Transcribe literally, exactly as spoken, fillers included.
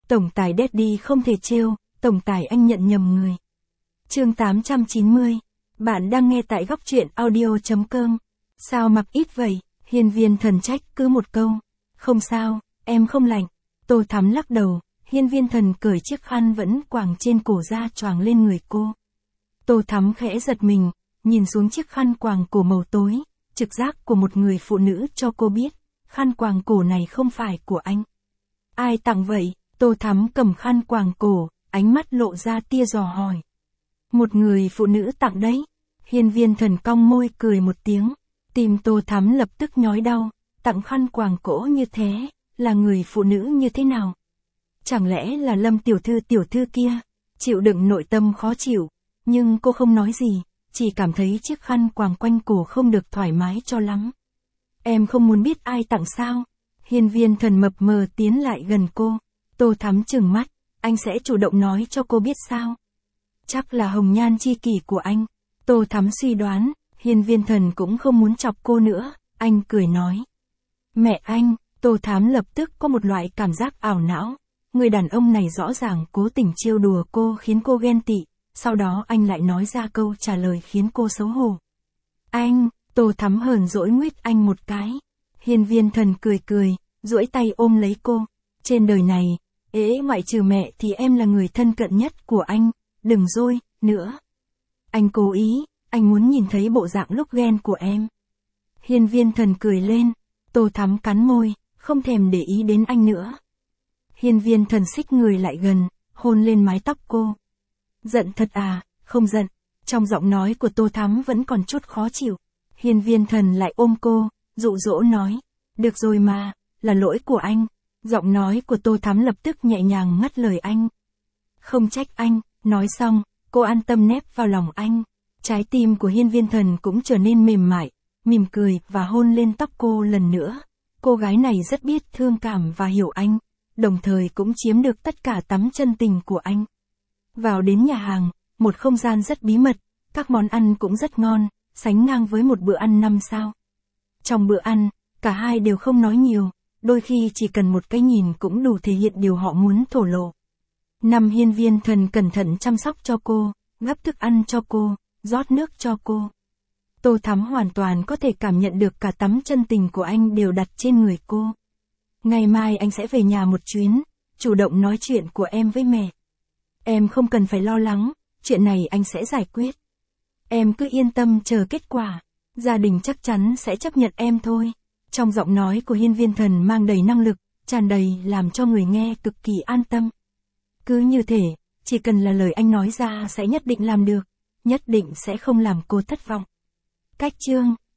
Tổng tài Daddy không thể trêu, tổng tài anh nhận nhầm người. Chương tám trăm chín mươi. Bạn đang nghe tại góc truyện audio chấm com. Sao mặc ít vậy? Hiên Viên Thần trách cứ một câu. Không sao, em không lạnh. Tô Thắm lắc đầu, Hiên Viên Thần cởi chiếc khăn vẫn quàng trên cổ ra choàng lên người cô. Tô Thắm khẽ giật mình, nhìn xuống chiếc khăn quàng cổ màu tối, trực giác của một người phụ nữ cho cô biết, khăn quàng cổ này không phải của anh. Ai tặng vậy? Tô Thắm cầm khăn quàng cổ, ánh mắt lộ ra tia dò hỏi. Một người phụ nữ tặng đấy. Hiên Viên Thần cong môi cười một tiếng, tim Tô Thắm lập tức nhói đau, tặng khăn quàng cổ như thế, là người phụ nữ như thế nào? Chẳng lẽ là Lâm tiểu thư tiểu thư kia? Chịu đựng nội tâm khó chịu, nhưng cô không nói gì, chỉ cảm thấy chiếc khăn quàng quanh cổ không được thoải mái cho lắm. Em không muốn biết ai tặng sao? Hiên Viên Thần mập mờ tiến lại gần cô. Tô Thắm trừng mắt, anh sẽ chủ động nói cho cô biết sao? Chắc là hồng nhan chi kỷ của anh. Tô Thắm suy đoán, Hiên Viên Thần cũng không muốn chọc cô nữa, anh cười nói. Mẹ anh, Tô Thắm lập tức có một loại cảm giác ảo não. Người đàn ông này rõ ràng cố tình trêu đùa cô khiến cô ghen tị, sau đó anh lại nói ra câu trả lời khiến cô xấu hổ. Anh, Tô Thắm hờn dỗi nguyết anh một cái. Hiên Viên Thần cười cười, duỗi tay ôm lấy cô. Trên đời này, ế ngoại trừ mẹ thì em là người thân cận nhất của anh, đừng dối, nữa. Anh cố ý, anh muốn nhìn thấy bộ dạng lúc ghen của em. Hiên Viên Thần cười lên, Tô Thắm cắn môi, không thèm để ý đến anh nữa. Hiên Viên Thần xích người lại gần, hôn lên mái tóc cô. Giận thật à? Không giận. Trong giọng nói của Tô Thắm vẫn còn chút khó chịu. Hiên Viên Thần lại ôm cô, dụ dỗ nói. Được rồi mà, là lỗi của anh. Giọng nói của Tô Thắm lập tức nhẹ nhàng ngắt lời anh. Không trách anh. Nói xong, cô an tâm nép vào lòng anh. Trái tim của Hiên Viên Thần cũng trở nên mềm mại, mỉm cười và hôn lên tóc cô lần nữa. Cô gái này rất biết thương cảm và hiểu anh, đồng thời cũng chiếm được tất cả tấm chân tình của anh. Vào đến nhà hàng, một không gian rất bí mật, các món ăn cũng rất ngon, sánh ngang với một bữa ăn năm sao. Trong bữa ăn, cả hai đều không nói nhiều, đôi khi chỉ cần một cái nhìn cũng đủ thể hiện điều họ muốn thổ lộ. Năm Hiên Viên Thần cẩn thận chăm sóc cho cô, gắp thức ăn cho cô, rót nước cho cô. Tô Thắm hoàn toàn có thể cảm nhận được cả tấm chân tình của anh đều đặt trên người cô. Ngày mai anh sẽ về nhà một chuyến, chủ động nói chuyện của em với mẹ. Em không cần phải lo lắng, chuyện này anh sẽ giải quyết. Em cứ yên tâm chờ kết quả, gia đình chắc chắn sẽ chấp nhận em thôi. Trong giọng nói của Hiên Viên Thần mang đầy năng lực, tràn đầy làm cho người nghe cực kỳ an tâm. Cứ như thể, chỉ cần là lời anh nói ra sẽ nhất định làm được, nhất định sẽ không làm cô thất vọng. Cách chương